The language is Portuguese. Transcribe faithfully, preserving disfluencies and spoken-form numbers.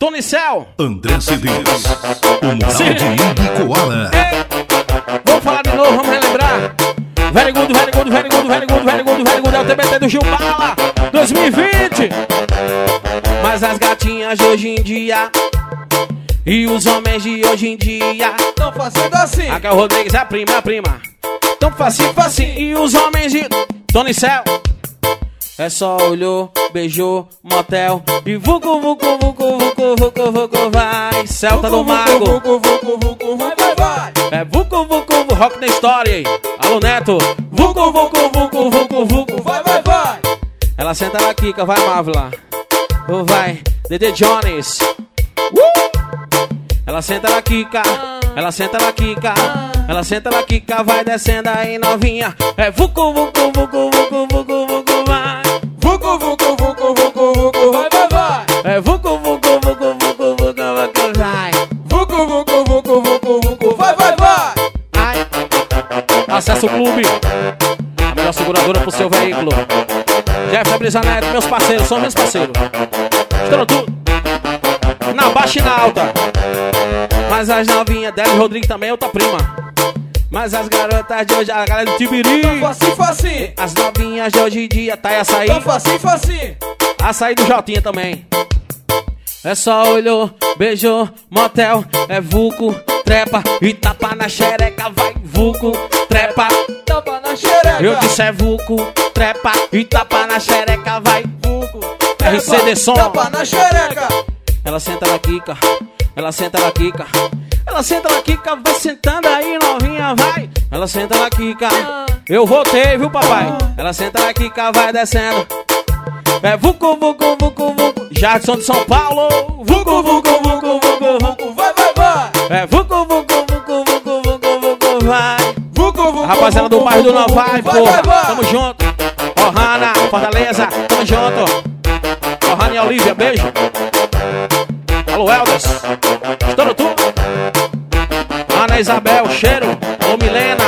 Tonicel, André Cedeiros, o mural de Ibicoara. Vamos falar de novo, vamos relembrar. Very good, very good, very good, very good, very good, very good. É o T B T do Gil Bala dois mil e vinte. Mas as gatinhas de hoje em dia e os homens de hoje em dia tão fazendo assim. A Cal Rodrigues é a prima, é a prima. Tão facinho, facinho. E os homens de Tonicel é só olhou, beijou, motel e vucu, vucu, vucu, vucu, vucu, vucu, vai. Celta do Mago. Vucu, vucu, vucu, vai, vai, vai. É vucu, vucu, vucu, rock na história aí. Alô, Neto. Vucu, vucu, vucu, vucu, vucu, vai, vai, vai. Ela senta na Kika, vai, Mávila. Oh, vai, Dede Jones. Uh! Ela senta na Kika, ela senta na Kika, ela senta na Kika, vai descendo aí, novinha. É vucu, vucu, vucu, vucu, vucu, vucu, vai. Vucu, vucu, vucu, vucu, vucu, vai, vai, vai. É vucu, vucu, vucu, vucu, vucu, vucu, vai. Vucu, vucu, vucu, vucu, vucu, vai, vai, vai. Ai. Acesse o clube, a melhor seguradora pro seu veículo. Jeff Brisaneto, meus parceiros, são meus parceiros. Estourou tudo. Na baixa e na alta. Mas as novinhas, Débora Rodrigues também é outra prima. Mas as garotas de hoje, a galera do Tibiri. Tão facinho, facinho. As novinhas de hoje em dia, tá aí açaí. Tão facinho, facinho. Açaí do Jotinha também. É só olhou, beijou, motel. É vuco, trepa e tapa na xereca. Vai, vuco, trepa. Tapa na xereca. Eu disse é vuco, trepa e tapa na xereca. Vai, vuco, R C D som. Tapa na xereca. Ela senta na Kika, ela senta na Kika. Ela senta na Kika, vai sentando aí, novinha, vai. Ela senta na Kika, eu voltei, viu, papai? Ela senta na Kika, vai descendo. É vucu, vucu, vucu, vucu. Jackson de São Paulo. Vucu, vucu, vucu, vucu, vucu, vai, vai, vai. É vucu, vucu, vucu, vucu, vucu, vucu, vai. Vucu, vucu, rapaziada do bairro do Novai, porra. Vai, vai. Tamo junto. Ohana, Fortaleza, tamo junto. Ohana e Olivia, beijo. Alô, Eldas. Estouro tudo. Ana Isabel, cheiro. Alô, Milena.